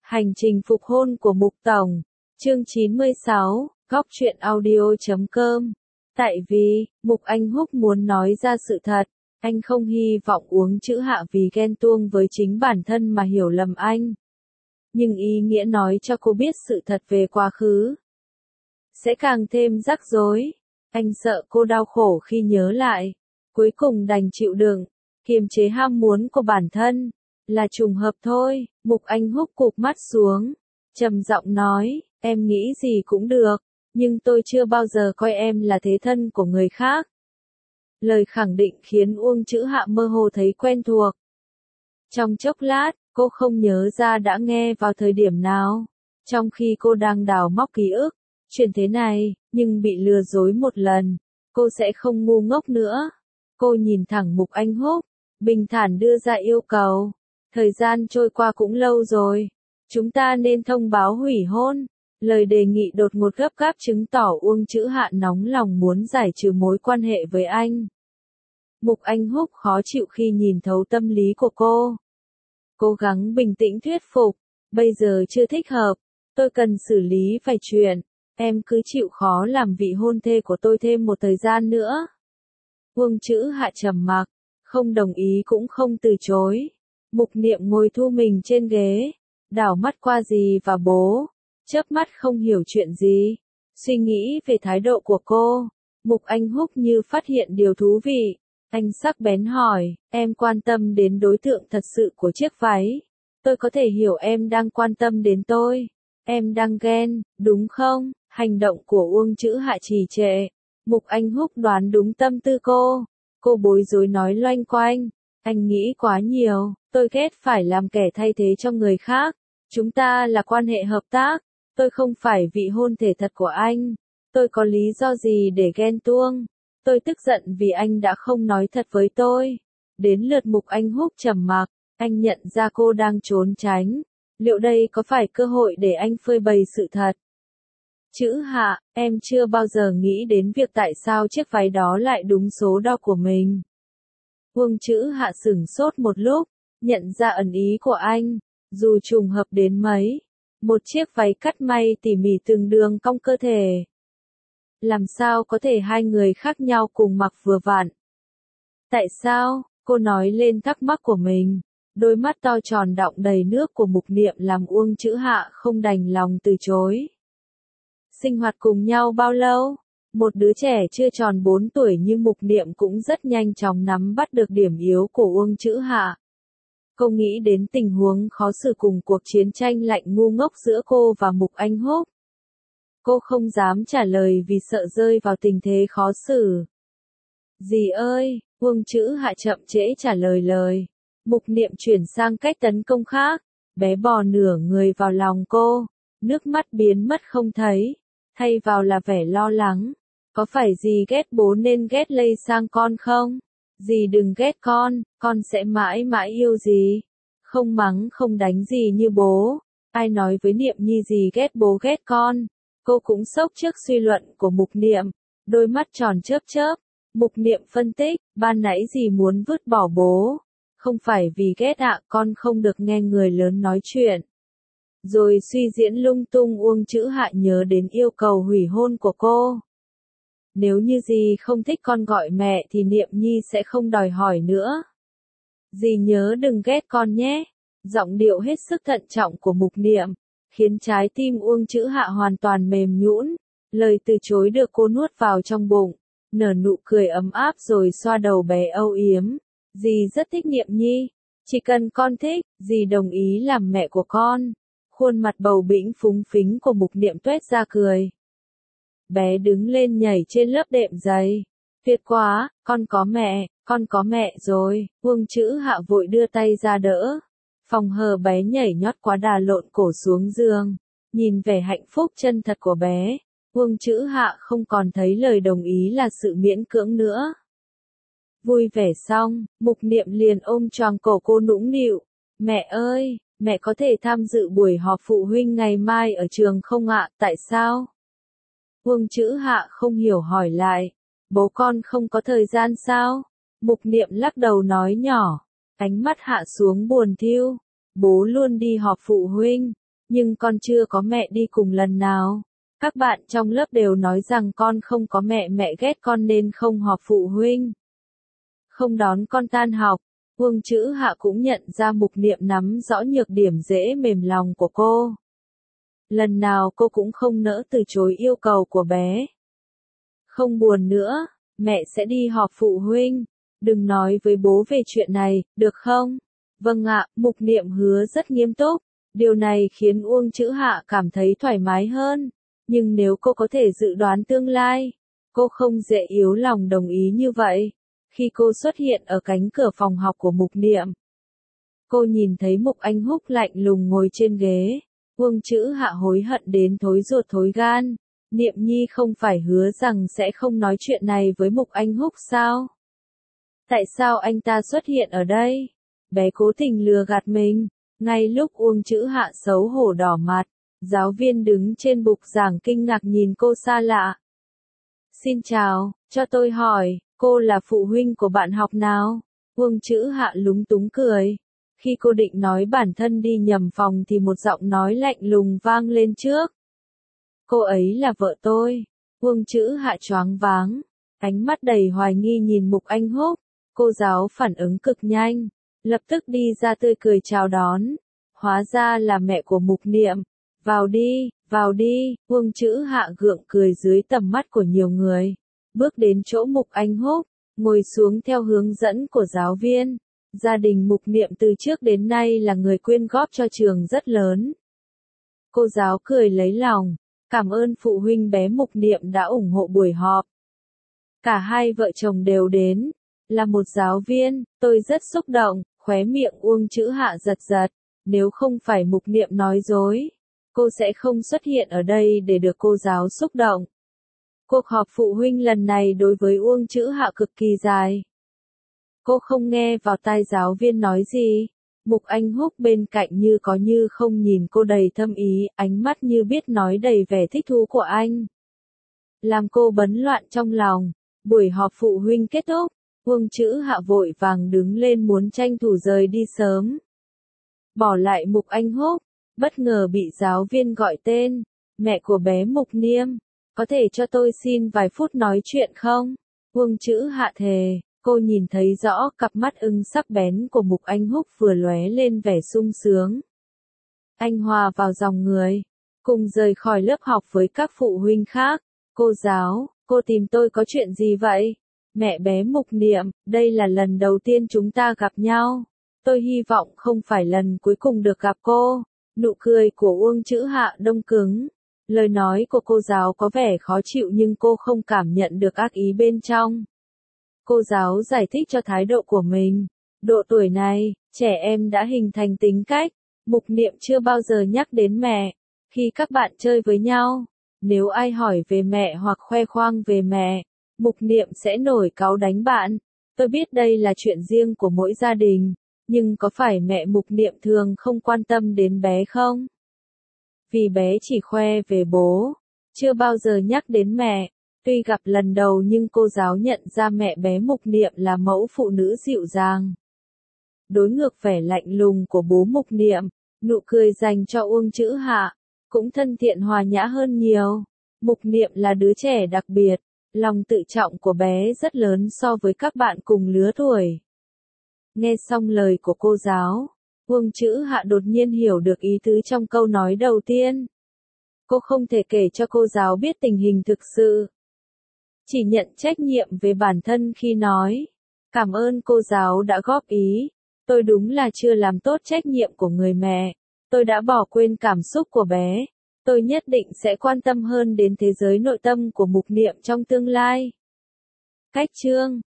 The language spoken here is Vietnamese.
Hành trình phục hôn của Mục Tổng, chương 96, góc truyện audio.com. Tại vì, Mục Anh Húc muốn nói ra sự thật, anh không hy vọng Uông Chữ Hạ vì ghen tuông với chính bản thân mà hiểu lầm anh. Nhưng ý nghĩa nói cho cô biết sự thật về quá khứ sẽ càng thêm rắc rối. Anh sợ cô đau khổ khi nhớ lại, cuối cùng đành chịu đựng, kiềm chế ham muốn của bản thân. Là trùng hợp thôi. Mục Anh Húc cụp mắt xuống, trầm giọng nói, em nghĩ gì cũng được, nhưng tôi chưa bao giờ coi em là thế thân của người khác. Lời khẳng định khiến Uông Chữ Hạ mơ hồ thấy quen thuộc. Trong chốc lát, cô không nhớ ra đã nghe vào thời điểm nào, trong khi cô đang đào móc ký ức. Chuyện thế này, nhưng bị lừa dối một lần, cô sẽ không ngu ngốc nữa. Cô nhìn thẳng Mục Anh Húc, bình thản đưa ra yêu cầu. Thời gian trôi qua cũng lâu rồi, chúng ta nên thông báo hủy hôn. Lời đề nghị đột ngột gấp gáp chứng tỏ Uông Chữ Hạ nóng lòng muốn giải trừ mối quan hệ với anh. Mục Anh Húc khó chịu khi nhìn thấu tâm lý của cô. Cố gắng bình tĩnh thuyết phục, bây giờ chưa thích hợp, tôi cần xử lý vài chuyện, em cứ chịu khó làm vị hôn thê của tôi thêm một thời gian nữa. Uông Chữ Hạ trầm mặc, không đồng ý cũng không từ chối. Mục Niệm ngồi thu mình trên ghế, đảo mắt qua dì và bố, chớp mắt không hiểu chuyện gì, suy nghĩ về thái độ của cô. Mục Anh Húc như phát hiện điều thú vị, anh sắc bén hỏi, em quan tâm đến đối tượng thật sự của chiếc váy. Tôi có thể hiểu em đang quan tâm đến tôi, em đang ghen, đúng không? Hành động của Uông Chữ Hạ trì trệ. Mục Anh Húc đoán đúng tâm tư cô bối rối nói loanh quanh, anh nghĩ quá nhiều, tôi ghét phải làm kẻ thay thế cho người khác, chúng ta là quan hệ hợp tác, tôi không phải vị hôn thê thật của anh, tôi có lý do gì để ghen tuông, tôi tức giận vì anh đã không nói thật với tôi. Đến lượt Mục Anh Húc trầm mặc, anh nhận ra cô đang trốn tránh, liệu đây có phải cơ hội để anh phơi bày sự thật? Chữ Hạ, em chưa bao giờ nghĩ đến việc tại sao chiếc váy đó lại đúng số đo của mình. Uông Chữ Hạ sửng sốt một lúc, nhận ra ẩn ý của anh, dù trùng hợp đến mấy, một chiếc váy cắt may tỉ mỉ từng đường cong cơ thể. Làm sao có thể hai người khác nhau cùng mặc vừa vặn? Tại sao? Cô nói lên thắc mắc của mình, đôi mắt to tròn đọng đầy nước của Mục Niệm làm Uông Chữ Hạ không đành lòng từ chối. Sinh hoạt cùng nhau bao lâu? Một đứa trẻ chưa tròn 4 tuổi như Mục Niệm cũng rất nhanh chóng nắm bắt được điểm yếu của Uông Chữ Hạ. Cô nghĩ đến tình huống khó xử cùng cuộc chiến tranh lạnh ngu ngốc giữa cô và Mục Anh Húc. Cô không dám trả lời vì sợ rơi vào tình thế khó xử. Dì ơi, Uông Chữ Hạ chậm trễ trả lời. Mục Niệm chuyển sang cách tấn công khác, bé bò nửa người vào lòng cô, nước mắt biến mất không thấy, thay vào là vẻ lo lắng. Có phải dì ghét bố nên ghét lây sang con không? Dì đừng ghét con sẽ mãi mãi yêu dì. Không mắng không đánh dì như bố. Ai nói với Niệm Nhi dì ghét bố ghét con? Cô cũng sốc trước suy luận của Mục Niệm, đôi mắt tròn chớp chớp. Mục Niệm phân tích, ban nãy dì muốn vứt bỏ bố. Không phải vì ghét ạ, con không được nghe người lớn nói chuyện. Rồi suy diễn lung tung. Uông Chữ Hạ nhớ đến yêu cầu hủy hôn của cô. Nếu như dì không thích con gọi mẹ thì Niệm Nhi sẽ không đòi hỏi nữa. Dì nhớ đừng ghét con nhé. Giọng điệu hết sức thận trọng của Mục Niệm, khiến trái tim Uông Chữ Hạ hoàn toàn mềm nhũn. Lời từ chối được cô nuốt vào trong bụng, nở nụ cười ấm áp rồi xoa đầu bé âu yếm. Dì rất thích Niệm Nhi. Chỉ cần con thích, dì đồng ý làm mẹ của con. Khuôn mặt bầu bĩnh phúng phính của Mục Niệm tuét ra cười. Bé đứng lên nhảy trên lớp đệm giày. Tuyệt quá, con có mẹ rồi. Uông Chữ Hạ vội đưa tay ra đỡ. Phòng hờ bé nhảy nhót quá đà lộn cổ xuống giường. Nhìn vẻ hạnh phúc chân thật của bé, Uông Chữ Hạ không còn thấy lời đồng ý là sự miễn cưỡng nữa. Vui vẻ xong, Mục Niệm liền ôm choàng cổ cô nũng nịu. Mẹ ơi, mẹ có thể tham dự buổi họp phụ huynh ngày mai ở trường không ạ? Tại sao? Uông Chữ Hạ không hiểu hỏi lại. Bố con không có thời gian sao? Mục Niệm lắc đầu nói nhỏ, ánh mắt hạ xuống buồn thiu. Bố luôn đi họp phụ huynh, nhưng con chưa có mẹ đi cùng lần nào. Các bạn trong lớp đều nói rằng con không có mẹ, mẹ ghét con nên không họp phụ huynh. Không đón con tan học. Uông Chữ Hạ cũng nhận ra Mục Niệm nắm rõ nhược điểm dễ mềm lòng của cô. Lần nào cô cũng không nỡ từ chối yêu cầu của bé. Không buồn nữa, mẹ sẽ đi họp phụ huynh. Đừng nói với bố về chuyện này, được không? Vâng ạ, Mục Niệm hứa rất nghiêm túc. Điều này khiến Uông Chữ Hạ cảm thấy thoải mái hơn. Nhưng nếu cô có thể dự đoán tương lai, cô không dễ yếu lòng đồng ý như vậy. Khi cô xuất hiện ở cánh cửa phòng học của Mục Niệm, cô nhìn thấy Mục Anh Húc lạnh lùng ngồi trên ghế. Uông Chữ Hạ hối hận đến thối ruột thối gan. Niệm Nhi không phải hứa rằng sẽ không nói chuyện này với Mục Anh Húc sao? Tại sao anh ta xuất hiện ở đây? Bé cố tình lừa gạt mình. Ngay lúc Uông Chữ Hạ xấu hổ đỏ mặt, giáo viên đứng trên bục giảng kinh ngạc nhìn cô xa lạ. Xin chào, cho tôi hỏi, cô là phụ huynh của bạn học nào? Uông Chữ Hạ lúng túng cười. Khi cô định nói bản thân đi nhầm phòng thì một giọng nói lạnh lùng vang lên trước. Cô ấy là vợ tôi. Uông Chữ Hạ choáng váng, ánh mắt đầy hoài nghi nhìn Mục Anh Húc. Cô giáo phản ứng cực nhanh, lập tức đi ra tươi cười chào đón. Hóa ra là mẹ của Mục Niệm. Vào đi, vào đi. Uông Chữ Hạ gượng cười dưới tầm mắt của nhiều người. Bước đến chỗ Mục Anh Húc, ngồi xuống theo hướng dẫn của giáo viên. Gia đình Mục Niệm từ trước đến nay là người quyên góp cho trường rất lớn. Cô giáo cười lấy lòng, cảm ơn phụ huynh bé Mục Niệm đã ủng hộ buổi họp. Cả hai vợ chồng đều đến. Là một giáo viên, tôi rất xúc động, khóe miệng Uông Chữ Hạ giật giật. Nếu không phải Mục Niệm nói dối, cô sẽ không xuất hiện ở đây để được cô giáo xúc động. Cuộc họp phụ huynh lần này đối với Uông Chữ Hạ cực kỳ dài. Cô không nghe vào tai giáo viên nói gì. Mục Anh Húc bên cạnh như có như không nhìn cô đầy thâm ý, ánh mắt như biết nói đầy vẻ thích thú của anh. Làm cô bấn loạn trong lòng. Buổi họp phụ huynh kết thúc, Uông Chữ Hạ vội vàng đứng lên muốn tranh thủ rời đi sớm. Bỏ lại Mục Anh Húc, bất ngờ bị giáo viên gọi tên. Mẹ của bé Mục Niệm, có thể cho tôi xin vài phút nói chuyện không? Uông Chữ Hạ thề. Cô nhìn thấy rõ cặp mắt ưng sắc bén của Mục Anh Húc vừa lóe lên vẻ sung sướng. Anh hòa vào dòng người, cùng rời khỏi lớp học với các phụ huynh khác. Cô giáo, cô tìm tôi có chuyện gì vậy? Mẹ bé Mục Niệm, đây là lần đầu tiên chúng ta gặp nhau. Tôi hy vọng không phải lần cuối cùng được gặp cô. Nụ cười của Uông Chữ Hạ đông cứng. Lời nói của cô giáo có vẻ khó chịu nhưng cô không cảm nhận được ác ý bên trong. Cô giáo giải thích cho thái độ của mình. Độ tuổi này, trẻ em đã hình thành tính cách. Mục Niệm chưa bao giờ nhắc đến mẹ. Khi các bạn chơi với nhau, nếu ai hỏi về mẹ hoặc khoe khoang về mẹ, Mục Niệm sẽ nổi cáu đánh bạn. Tôi biết đây là chuyện riêng của mỗi gia đình, nhưng có phải mẹ Mục Niệm thường không quan tâm đến bé không? Vì bé chỉ khoe về bố, chưa bao giờ nhắc đến mẹ. Tuy gặp lần đầu nhưng cô giáo nhận ra mẹ bé Mục Niệm là mẫu phụ nữ dịu dàng. Đối ngược vẻ lạnh lùng của bố Mục Niệm, nụ cười dành cho Uông Chữ Hạ cũng thân thiện hòa nhã hơn nhiều. Mục Niệm là đứa trẻ đặc biệt, lòng tự trọng của bé rất lớn so với các bạn cùng lứa tuổi. Nghe xong lời của cô giáo, Uông Chữ Hạ đột nhiên hiểu được ý tứ trong câu nói đầu tiên. Cô không thể kể cho cô giáo biết tình hình thực sự. Chỉ nhận trách nhiệm về bản thân khi nói. Cảm ơn cô giáo đã góp ý. Tôi đúng là chưa làm tốt trách nhiệm của người mẹ. Tôi đã bỏ quên cảm xúc của bé. Tôi nhất định sẽ quan tâm hơn đến thế giới nội tâm của Mục Niệm trong tương lai. Cách chương